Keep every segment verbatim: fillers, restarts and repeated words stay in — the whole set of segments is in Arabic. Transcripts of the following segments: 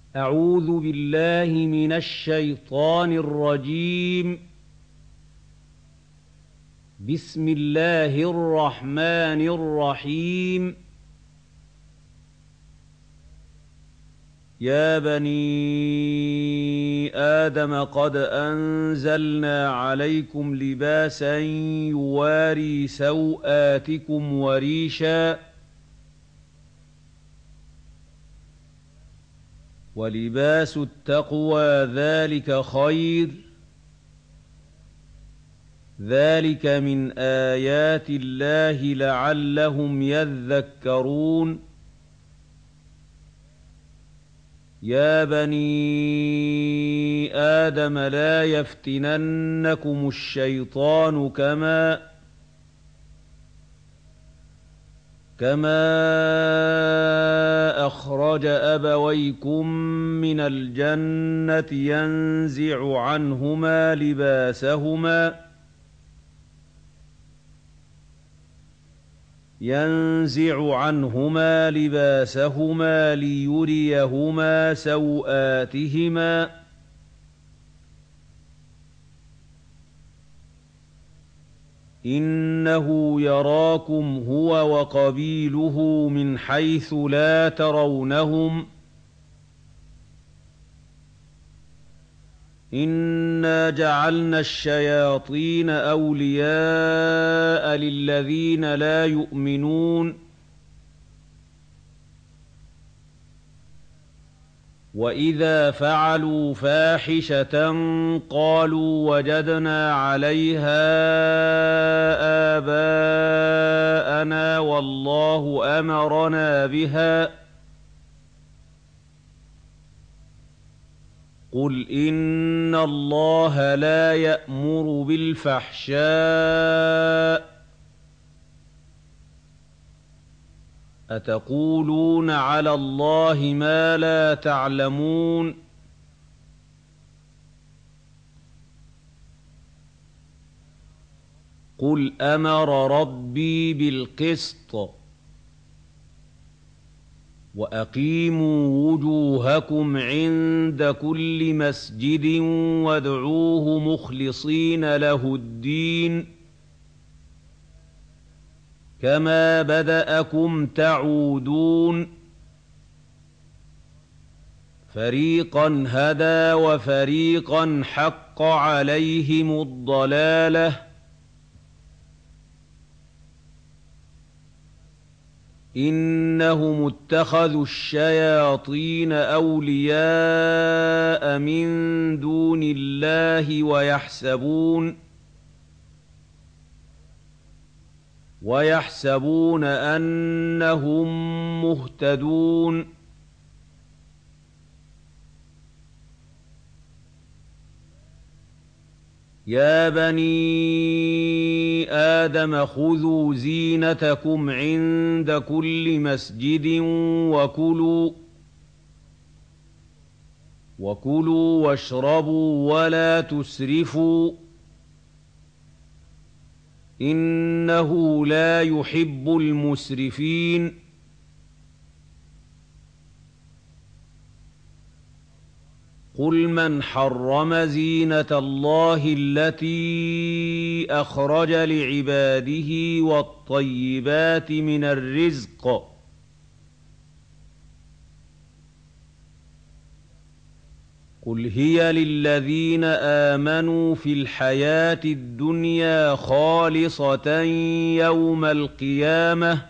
أعوذ بالله من الشيطان الرجيم. بسم الله الرحمن الرحيم. يا بني آدم قد أنزلنا عليكم لباسا يواري سوآتكم وريشا ولباس التقوى ذلك خير ذلك من آيات الله لعلهم يذكرون. يا بني آدم لا يفتننكم الشيطان كما كما أخرج أبويكم من الجنة ينزع عنهما لباسهما ينزع عنهما لباسهما ليريهما سوآتهما إنه يراكم هو وقبيله من حيث لا ترونهم إنا جعلنا الشياطين أولياء للذين لا يؤمنون وإذا فعلوا فاحشة قالوا وجدنا عليها آباءنا والله أمرنا بها قل إن الله لا يأمر بالفحشاء أتقولون على الله ما لا تعلمون. قل أمر ربي بالقسط وأقيموا وجوهكم عند كل مسجد وادعوه مخلصين له الدين كما بدأكم تعودون فريقا هدى وفريقا حق عليهم الضلالة إنهم اتخذوا الشياطين أولياء من دون الله ويحسبون ويحسبون أنهم مهتدون. يا بني آدم خذوا زينتكم عند كل مسجد وكلوا وكلوا واشربوا ولا تسرفوا إنه لا يحب المسرفين. قل من حرم زينة الله التي أخرج لعباده والطيبات من الرزق قل هي للذين آمنوا في الحياة الدنيا خالصة يوم القيامة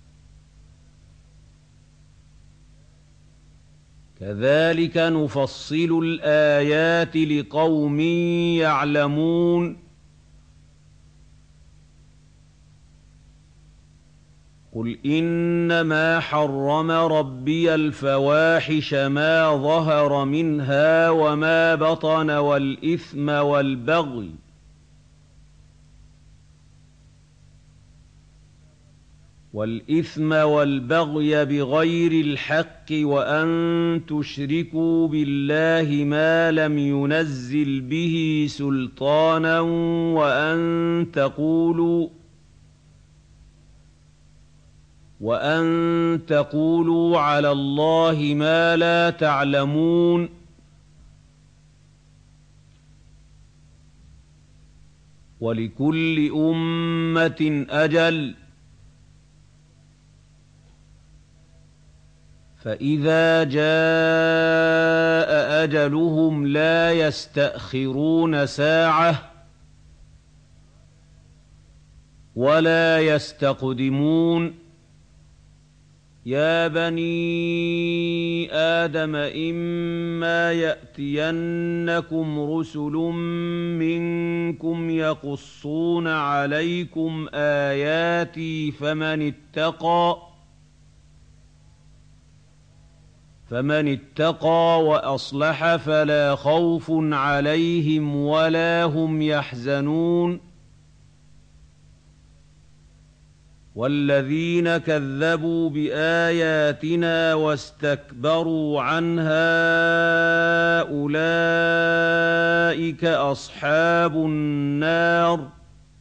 كذلك نفصل الآيات لقوم يعلمون. قل إنما حرم ربي الفواحش ما ظهر منها وما بطن والإثم والبغي والإثم والبغي بغير الحق وأن تشركوا بالله ما لم ينزل به سلطانا وأن تقولوا وأن تقولوا على الله ما لا تعلمون. ولكل أمة أجل، فإذا جاء أجلهم لا يستأخرون ساعة ولا يستقدمون. يا بني آدم إما يأتينكم رسل منكم يقصون عليكم آياتي فمن اتقى فمن اتقى وأصلح فلا خوف عليهم ولا هم يحزنون. والذين كذبوا بآياتنا واستكبروا عنها أولئك أصحاب النار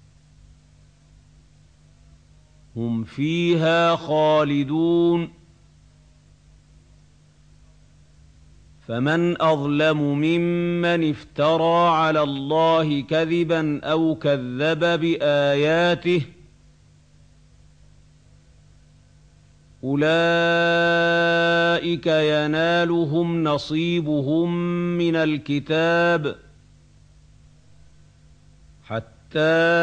هم فيها خالدون. فمن أظلم ممن افترى على الله كذبا أو كذب بآياته أولئك ينالهم نصيبهم من الكتاب حتى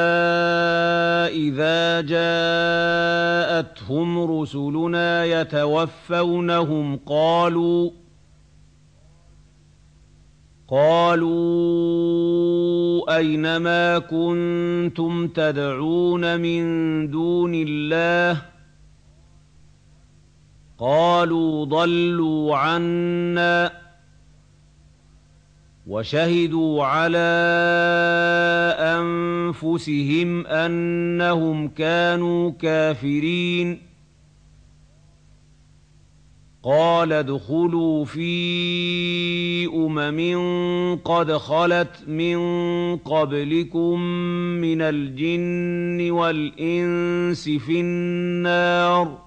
إذا جاءتهم رسلنا يتوفونهم قالوا قالوا أين ما كنتم تدعون من دون الله قالوا ضلوا عنا وشهدوا على أنفسهم أنهم كانوا كافرين. قال ادخلوا في أمم قد خلت من قبلكم من الجن والإنس في النار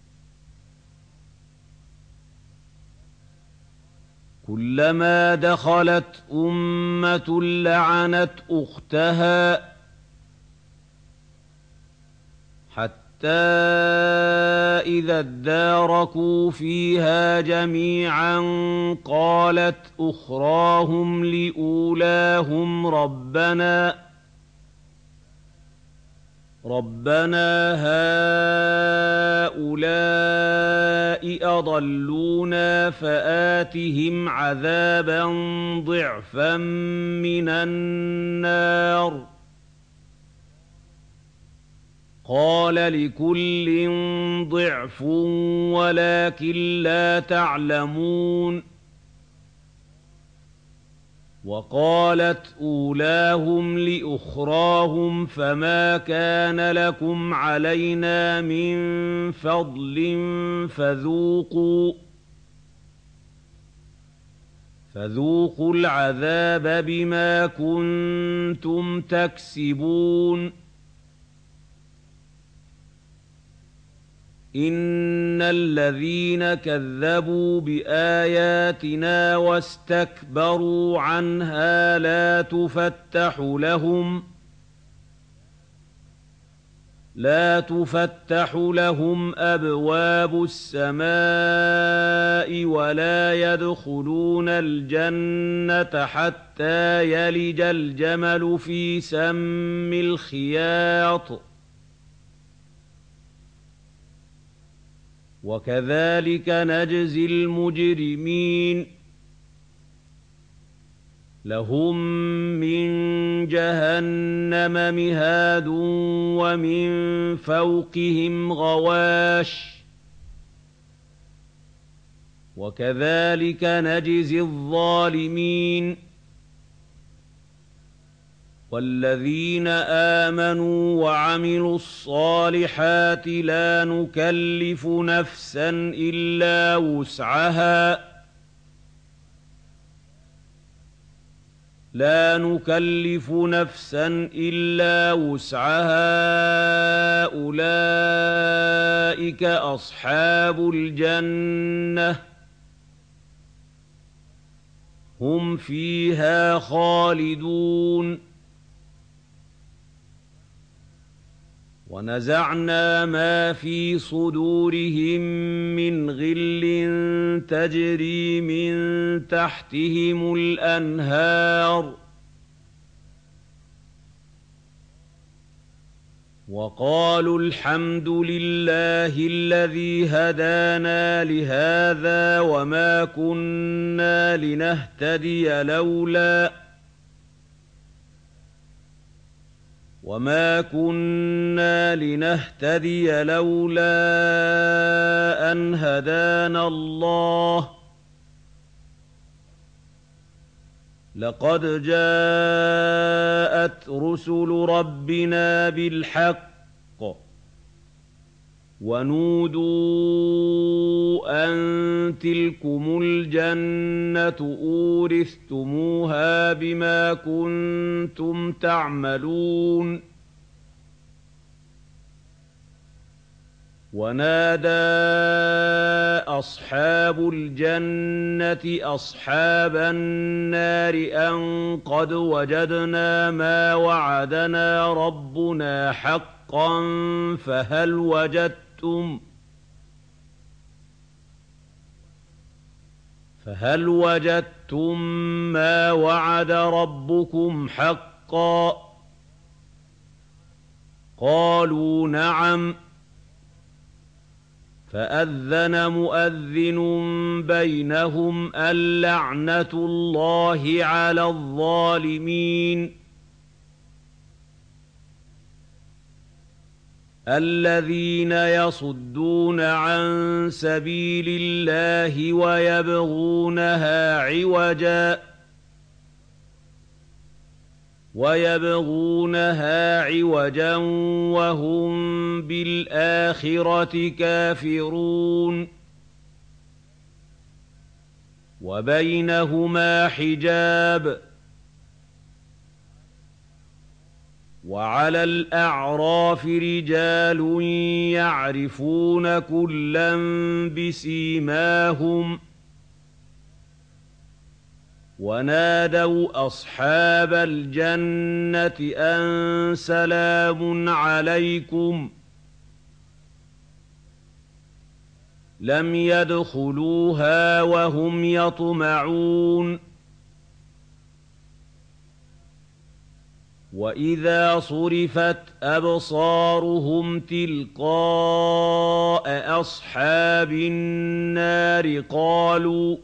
كلما دخلت أمة لعنت أختها حتى إذا اداركوا فيها جميعا قالت أخراهم لأولاهم ربنا ربنا هؤلاء أضلونا فآتهم عذابا ضعفا من النار قال لكل ضعف ولكن لا تعلمون. وقالت أولاهم لأخراهم فما كان لكم علينا من فضل فذوقوا فذوقوا العذاب بما كنتم تكسبون. إن الذين كذبوا بآياتنا واستكبروا عنها لا تفتح لهم لا تفتح لهم أبواب السماء ولا يدخلون الجنة حتى يلج الجمل في سم الخياط وكذلك نجزي المجرمين. لهم من جهنم مهاد ومن فوقهم غواش وكذلك نجزي الظالمين. والذين آمنوا وعملوا الصالحات لا نكلف نفسا إلا وسعها لَا نُكَلِّفُ نَفْسًا إِلَّا وُسْعَهَا أُولَٰئِكَ أَصْحَابُ الْجَنَّةِ هُمْ فِيهَا خَالِدُونَ وَنَزَعْنَا مَا فِي صُدُورِهِم مِّنْ غِلٍّ تَجْرِي مِن تَحْتِهِمُ الْأَنْهَارُ وَقَالُوا الْحَمْدُ لِلَّهِ الَّذِي هَدَانَا لِهَٰذَا وَمَا كُنَّا لِنَهْتَدِيَ لَوْلَا وَمَا كُنَّا لِنَهْتَدِيَ لَوْلَا أَنْ هَدَانَا اللَّهُ ۖ لَقَدْ جَاءَتْ رُسُلُ رَبِّنَا بِالْحَقِّ ۖ وَنُودُوا أَن تِلْكُمُ الْجَنَّةُ أُورِثْتُمُوهَا بِمَا كُنتُمْ تَعْمَلُونَ وَنَادَىٰ أَصْحَابُ الْجَنَّةِ أَصْحَابَ النَّارِ أَن قَدْ وَجَدْنَا مَا وَعَدَنَا رَبُّنَا حَقًّا فَهَلْ وَجَدتُّم فَهَلْ وَجَدتُّم مَّا وَعَدَ رَبُّكُمْ حَقًّا ۖ قَالُوا نَعَمْ فَأَذَّنَ مُؤَذِّنٌ بَيْنَهُمْ اللَّعْنَةُ اللَّهِ عَلَى الظَّالِمِينَ الَّذِينَ يَصُدُّونَ عَن سَبِيلِ اللَّهِ وَيَبْغُونَهَا عِوَجًا وَيَبْغُونَهَا عِوَجًا وَهُم بِالْآخِرَةِ كَافِرُونَ وَبَيْنَهُمَا حِجَابٌ ۚ وَعَلَى الْأَعْرَافِ رِجَالٌ يَعْرِفُونَ كُلًّا بِسِيمَاهُمْ ۚ وَنَادَوْا أَصْحَابَ الْجَنَّةِ أَن سَلَامٌ عَلَيْكُمْ ۚ لَمْ يَدْخُلُوهَا وَهُمْ يَطْمَعُونَ وَإِذَا صُرِفَتْ أَبْصَارُهُمْ تِلْقَاءَ أَصْحَابِ النَّارِ قَالُوا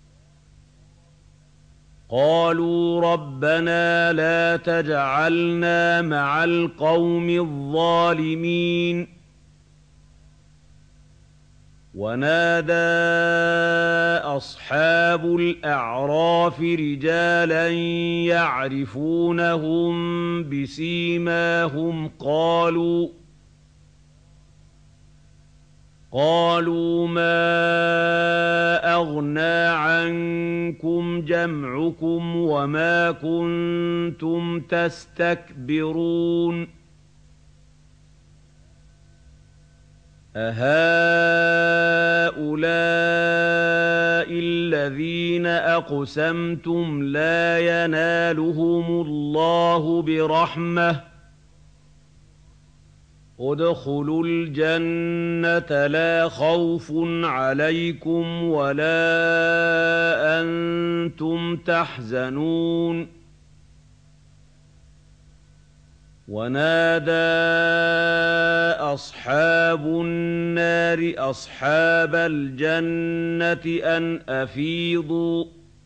قَالُوا رَبَّنَا لَا تَجْعَلْنَا مَعَ الْقَوْمِ الظَّالِمِينَ وَنَادَىٰ أَصْحَابُ الْأَعْرَافِ رِجَالًا يَعْرِفُونَهُم بِسِيمَاهُمْ قَالُوا قَالُوا مَا أَغْنَىٰ عَنكُمْ جَمْعُكُمْ وَمَا كُنتُمْ تَسْتَكْبِرُونَ أَهَٰؤُلَاءِ الَّذِينَ أَقْسَمْتُمْ لَا يَنَالُهُمُ اللَّهُ بِرَحْمَةٍ ۚ ادْخُلُوا الْجَنَّةَ لَا خَوْفٌ عَلَيْكُمْ وَلَا أَنتُمْ تَحْزَنُونَ وَنَادَىٰ أَصْحَابُ النَّارِ أَصْحَابَ الْجَنَّةِ أَنْ أَفِيضُوا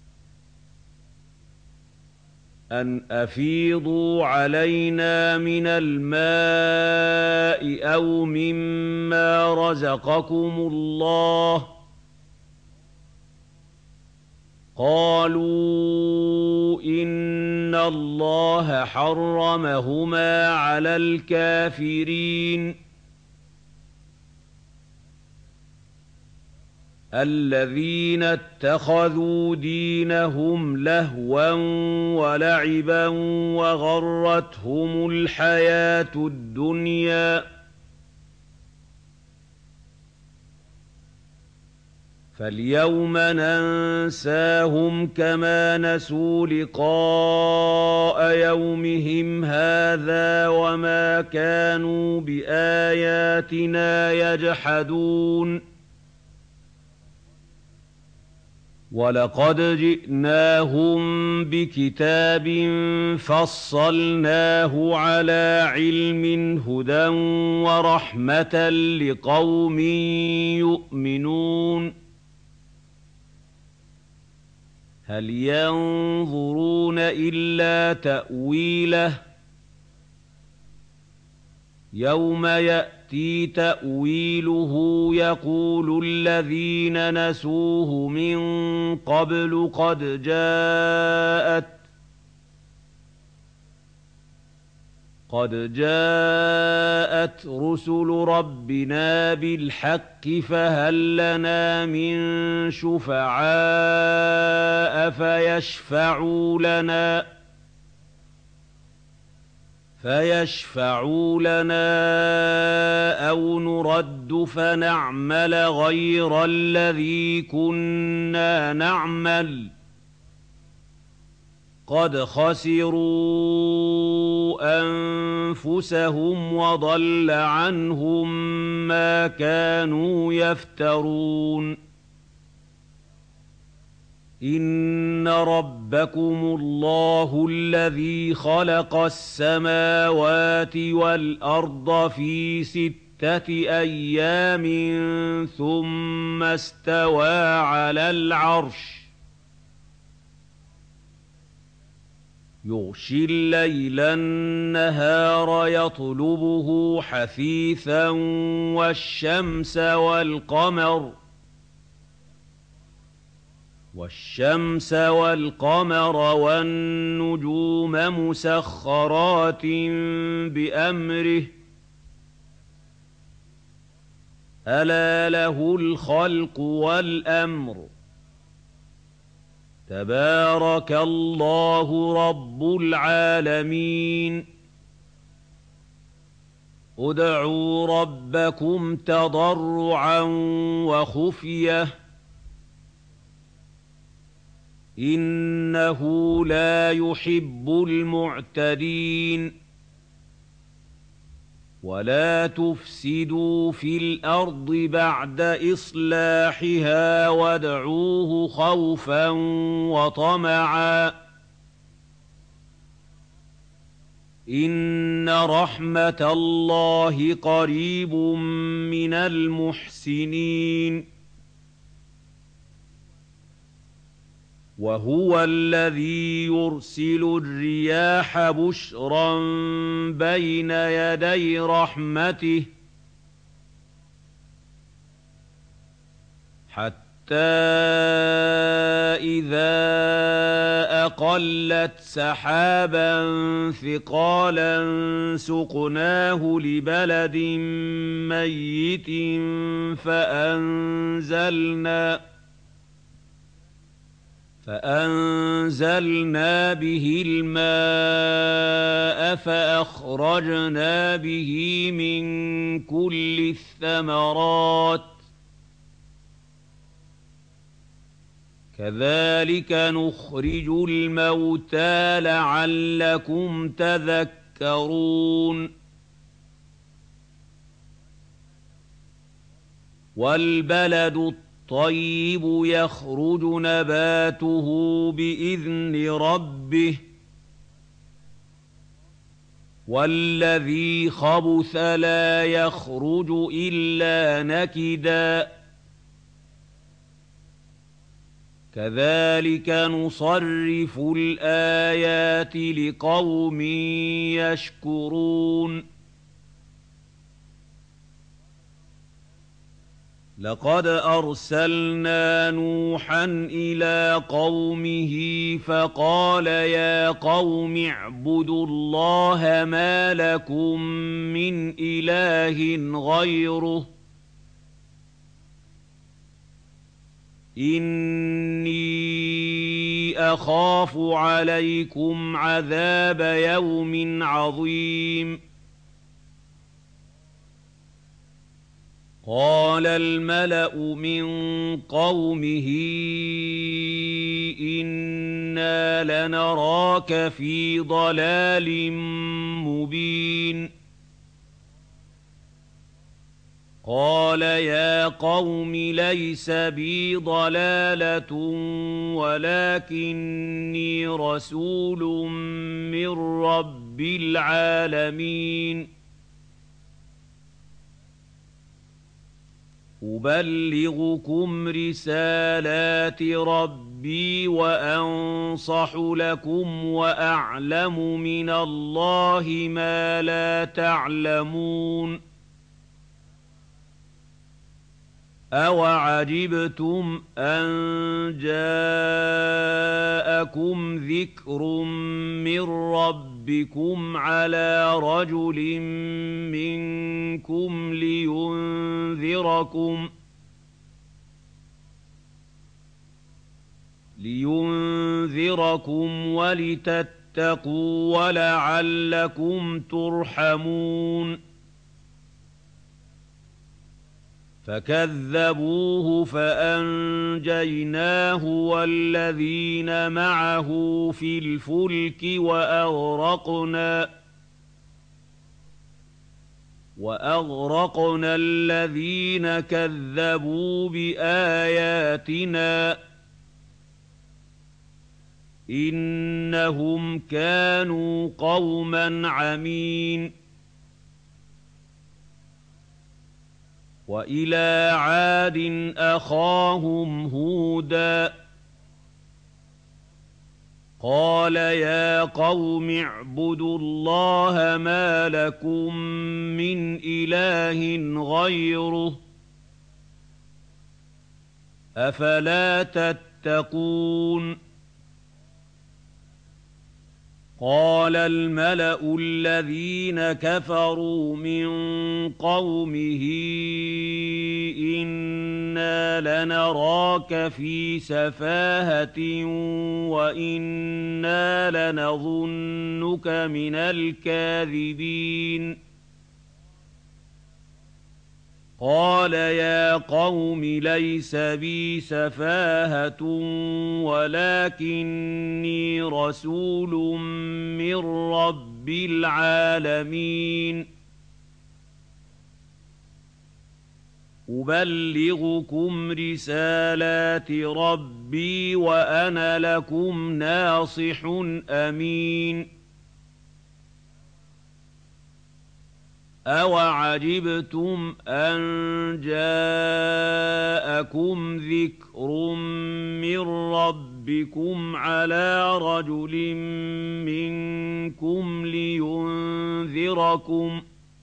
أَنْ أَفِيضُوا عَلَيْنَا مِنَ الْمَاءِ أَوْ مِمَّا رَزَقَكُمُ اللَّهُ ۚ قَالُوا إِنَّ اللَّهَ حَرَّمَهُمَا عَلَى الْكَافِرِينَ الذين اتخذوا دينهم لهوا ولعبا وغرتهم الحياة الدنيا فاليوم ننساهم كما نسوا لقاء يومهم هذا وما كانوا بآياتنا يجحدون ولقد جئناهم بكتاب فصلناه على علم هدى ورحمة لقوم يؤمنون هل ينظرون إلا تأويله يوم يأتي تأويله يقول الذين نسوه من قبل قد جاءت قد جاءت رسل ربنا بالحق فهل لنا من شفعاء فيشفعوا لنا فيشفعوا لنا أو نرد فنعمل غير الذي كنا نعمل قد خسروا أنفسهم وضل عنهم ما كانوا يفترون إن ربكم الله الذي خلق السماوات والأرض في ستة أيام ثم استوى على العرش يغشي الليل النهار يطلبه حثيثا والشمس والقمر والشمس والقمر والنجوم مسخرات بأمره ألا له الخلق والأمر تبارك الله رب العالمين ادعوا ربكم تضرعا وخفية إنه لا يحب المعتدين ولا تفسدوا في الأرض بعد إصلاحها وادعوه خوفا وطمعا إن رحمة الله قريب من المحسنين وهو الذي يرسل الرياح بشرا بين يدي رحمته حتى إذا أقلت سحابا ثقالا سقناه لبلد ميت فأنزلنا فأنزلنا به الماء فأخرجنا به من كل الثمرات كذلك نخرج الموتى لعلكم تذكرون والبلد الطيب يخرج نباته بإذن ربه والذي خبث لا يخرج إلا نكدا كذلك نصرف الآيات لقوم يشكرون لقد أرسلنا نوحا إلى قومه فقال يا قوم اعبدوا الله ما لكم من إله غيره إِنِّي أَخَافُ عَلَيْكُمْ عَذَابَ يَوْمٍ عَظِيمٍ قَالَ الْمَلَأُ مِن قَوْمِهِ إِنَّا لَنَرَاكَ فِي ضَلَالٍ مُّبِينٍ قَالَ يَا قَوْمِ لَيْسَ بِي ضَلَالَةٌ وَلَٰكِنِّي رَسُولٌ مِّن رَّبِّ الْعَالَمِينَ أُبَلِّغُكُمْ رِسَالَاتِ رَبِّي وَأَنصَحُ لَكُمْ وَأَعْلَمُ مِنَ اللَّهِ مَا لَا تَعْلَمُونَ أَوَعَجِبْتُمْ أَن جَاءَكُمْ ذِكْرٌ مِّن رَّبِّكُمْ عَلَىٰ رَجُلٍ مِّنكُمْ لِيُنذِرَكُمْ لِيُنذِرَكُمْ وَلِتَتَّقُوا وَلَعَلَّكُمْ تُرْحَمُونَ فَكَذَّبُوهُ فَأَنجَيْنَاهُ وَالَّذِينَ مَعَهُ فِي الْفُلْكِ وَأَغْرَقْنَا وَأَغْرَقْنَا الَّذِينَ كَذَّبُوا بِآيَاتِنَا إِنَّهُمْ كَانُوا قَوْمًا عَمِينَ وَإِلَىٰ عَادٍ أَخَاهُمْ هُودًا قَالَ يَا قَوْمِ اعْبُدُوا اللَّهَ مَا لَكُم مِّنْ إِلَٰهٍ غَيْرُهُ أَفَلَا تَتَّقُونَ قَالَ الْمَلَأُ الَّذِينَ كَفَرُوا مِن قَوْمِهِ إِنَّا لَنَرَاكَ فِي سَفَاهَةٍ وَإِنَّا لَنَظُنُّكَ مِنَ الْكَاذِبِينَ قَالَ يَا قَوْمِ لَيْسَ بِي سَفَاهَةٌ وَلَٰكِنِّي رَسُولٌ مِّن رَّبِّ الْعَالَمِينَ أُبَلِّغُكُمْ رِسَالَاتِ رَبِّي وَأَنَا لَكُمْ نَاصِحٌ أَمِينٌ أَوَعَجِبْتُمْ أَن جَاءَكُمْ ذِكْرٌ مِّن رَّبِّكُمْ عَلَىٰ رَجُلٍ مِّنكُمْ لِيُنذِرَكُمْ ۚ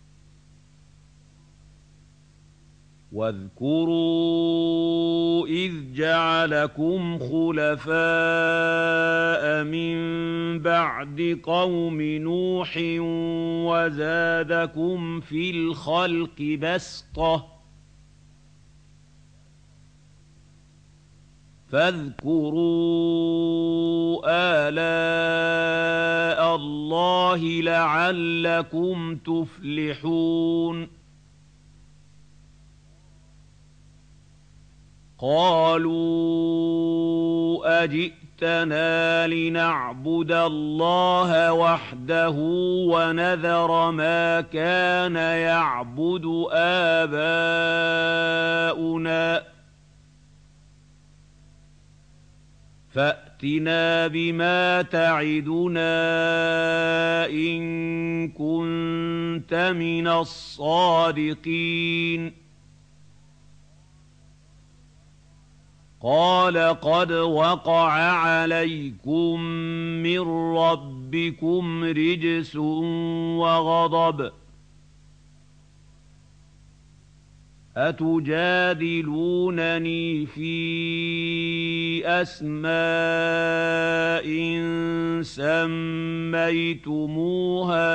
وَاذْكُرُوا إِذْ جَعَلَكُمْ خُلَفَاءَ مِن بَعْدِ قَوْمِ نُوحٍ وَزَادَكُمْ فِي الْخَلْقِ بَسْطَةً ۖ فاذكروا آلاء اللَّهِ لَعَلَّكُمْ تُفْلِحُونَ قَالُوا أَجِئْتَنَا لِنَعْبُدَ اللَّهَ وَحْدَهُ وَنَذَرَ مَا كَانَ يَعْبُدُ آبَاؤُنَا فَأْتِنَا بِمَا تَعِدُنَا إِن كُنتَ مِنَ الصَّادِقِينَ قَالَ قَدْ وَقَعَ عَلَيْكُم مِّن رَّبِّكُمْ رِجْسٌ وَغَضَبٌ أَتُجَادِلُونَنِي فِي أَسْمَاءٍ سَمَّيْتُمُوهَا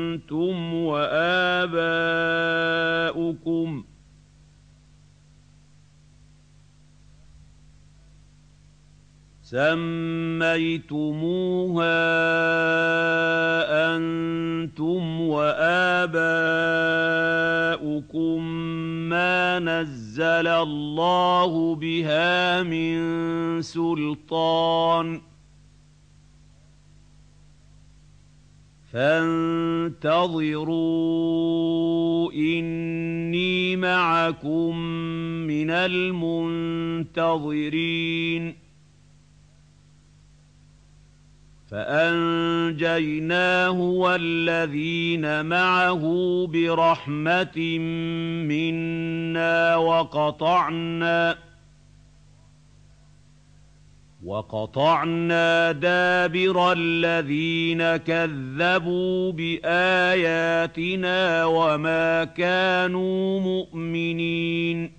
أَنتُمْ وَآبَاؤُكُم سميتموها أنتم وآباؤكم ما نزل الله بها من سلطان فانتظروا إني معكم من المنتظرين فأنجيناه والذين معه برحمة منا وقطعنا وقطعنا دابر الذين كذبوا بآياتنا وما كانوا مؤمنين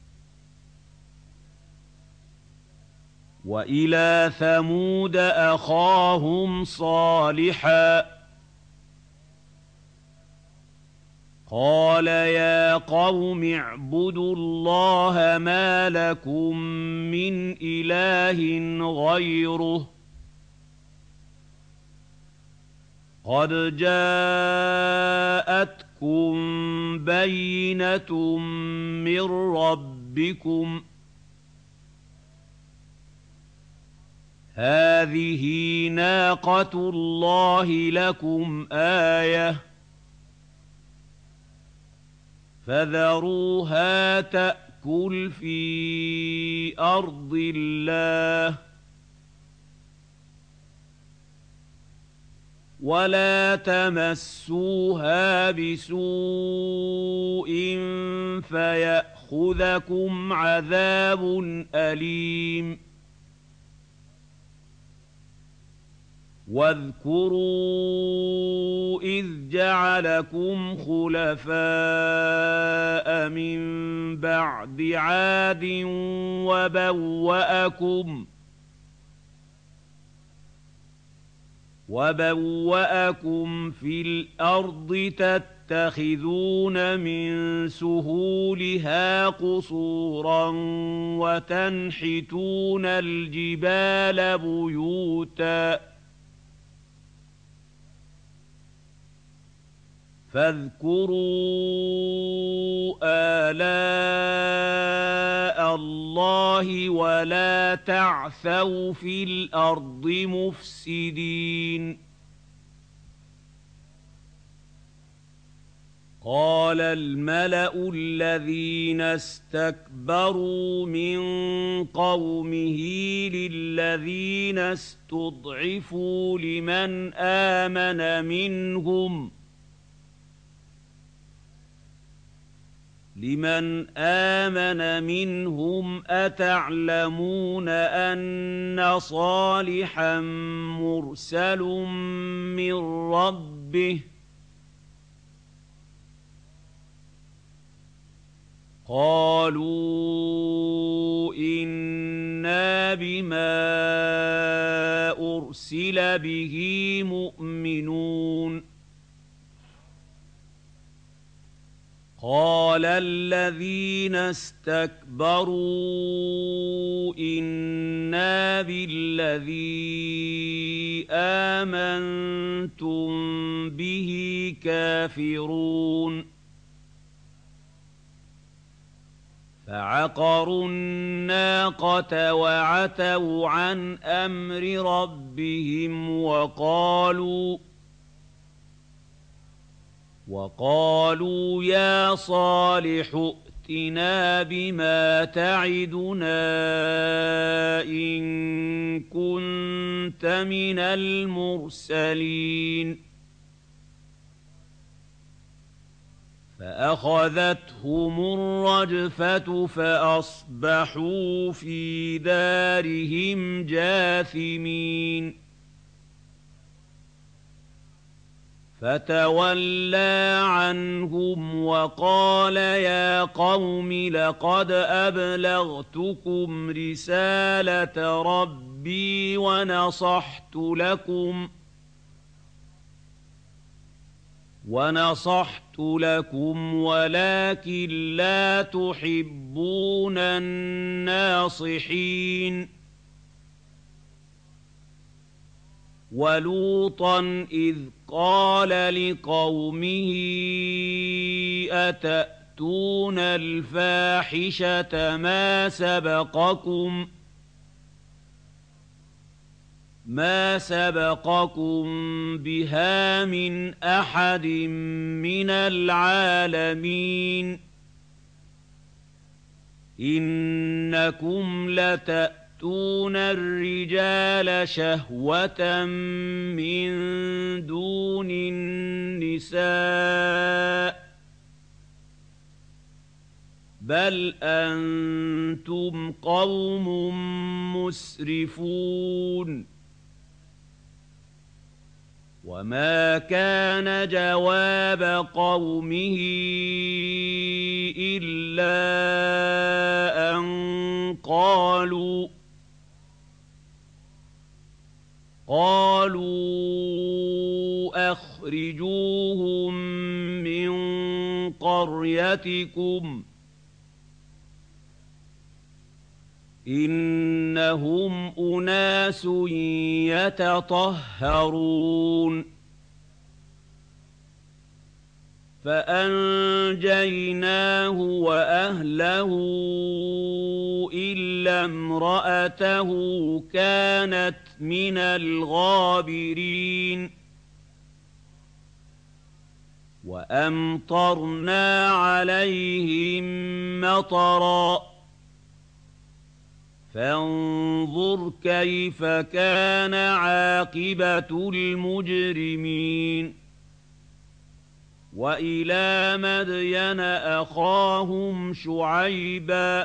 وإلى ثمود أخاهم صالحا قال يا قوم اعبدوا الله ما لكم من إله غيره قد جاءتكم بينة من ربكم هذه ناقة الله لكم آية فذروها تأكل في أرض الله ولا تمسوها بسوء فيأخذكم عذاب أليم واذكروا إذ جعلكم خلفاء من بعد عاد وبوأكم وبوأكم في الأرض تتخذون من سهولها قصورا وتنحتون الجبال بيوتا فاذكروا آلاء الله ولا تعثوا في الأرض مفسدين قال الملأ الذين استكبروا من قومه للذين استضعفوا لمن آمن منهم لمن آمن منهم أتعلمون أن صالحا مرسل من ربه قالوا إنا بما أرسل به مؤمنون قال الذين استكبروا إنا بالذي آمنتم به كافرون فعقروا الناقة وعتوا عن أمر ربهم وقالوا وقالوا يا صالح ائتنا بما تعدنا إن كنت من المرسلين فأخذتهم الرجفة فأصبحوا في دارهم جاثمين فتولى عنهم وقال يا قوم لقد أبلغتكم رسالة ربي ونصحت لكم ونصحت لكم ولكن لا تحبون الناصحين وَلُوطًا إِذْ قَالَ لِقَوْمِهِ أَتَأْتُونَ الْفَاحِشَةَ مَا سَبَقَكُم مَا سَبَقَكُم بِهَا مِنْ أَحَدٍ مِّنَ الْعَالَمِينَ إِنَّكُمْ لَتَأْتُونَ الرِّجَالَ شَهْوَةً مِّن دُونِ النِّسَاءِ بَلْ أَنتُمْ قَوْمٌ مُّسْرِفُونَ وَمَا كَانَ جَوَابَ قَوْمِهِ إِلَّا أَن قَالُوا قَالُوا أَخْرِجُوهُم مِّن قَرْيَتِكُمْ إِنَّهُمْ أُنَاسٌ يَتَطَهَّرُونَ فَأَنجَيْنَاهُ وَأَهْلَهُ إِلَّا امْرَأَتَهُ كَانَتْ مِنَ الْغَابِرِينَ وَأَمْطَرْنَا عَلَيْهِم مَّطَرًا فانظُرْ كَيْفَ كَانَ عَاقِبَةُ الْمُجْرِمِينَ وَإِلَىٰ مَدْيَنَ أَخَاهُمْ شُعَيْبًا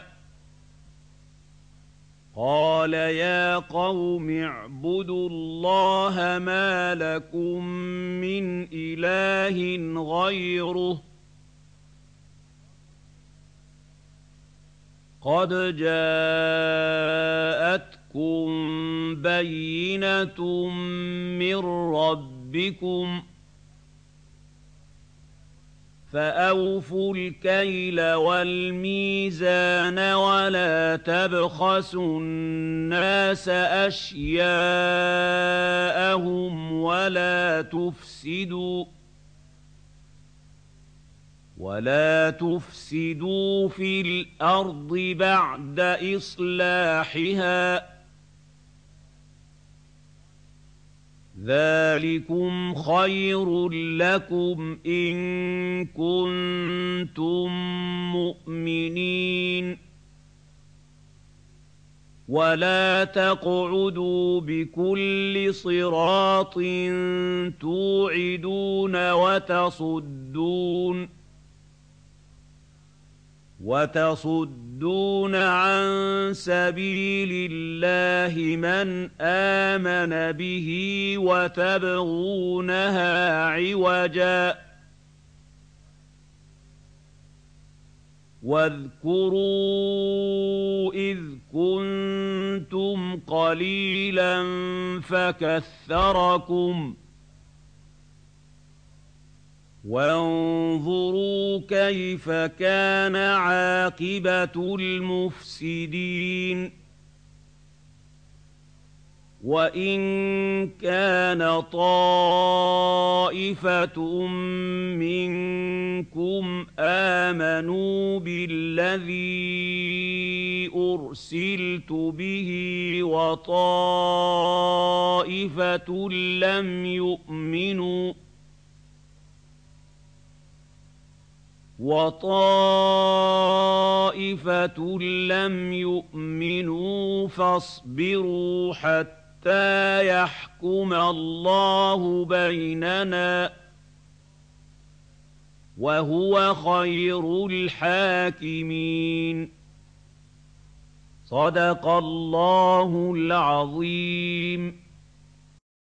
قَالَ يَا قَوْمِ اعْبُدُوا اللَّهَ مَا لَكُم مِّنْ إِلَٰهٍ غَيْرُهُ قَدْ جَاءَتْكُم بَيِّنَةٌ مِّن رَّبِّكُمْ فَأَوْفُوا الْكَيْلَ وَالْمِيزَانَ وَلَا تَبْخَسُوا النَّاسَ أَشْيَاءَهُمْ وَلَا تُفْسِدُوا وَلَا تُفْسِدُوا فِي الْأَرْضِ بَعْدَ إِصْلَاحِهَا ۚ ذَٰلِكُمْ خَيْرٌ لَّكُمْ إِن كُنتُم مُّؤْمِنِينَ وَلَا تَقْعُدُوا بِكُلِّ صِرَاطٍ تُوعِدُونَ وَتَصُدُّونَ وَتَصُدُّونَ عَن سَبِيلِ اللَّهِ مَنْ آمَنَ بِهِ وَتَبْغُونَهَا عِوَجًا ۚ وَاذْكُرُوا إِذْ كُنتُمْ قَلِيلًا فَكَثَّرَكُمْ ۖ وَانظُرُوا كَيْفَ كَانَ عَاقِبَةُ الْمُفْسِدِينَ وَإِن كَانَ طَائِفَةٌ مِّنكُمْ آمَنُوا بِالَّذِي أُرْسِلْتُ بِهِ وَطَائِفَةٌ لَّمْ يُؤْمِنُوا وَطَائِفَةٌ لَّمْ يُؤْمِنُوا فَاصْبِرُوا حَتَّىٰ يَحْكُمَ اللَّهُ بَيْنَنَا ۚ وَهُوَ خَيْرُ الْحَاكِمِينَ. صَدَقَ اللَّهُ الْعَظِيمُ.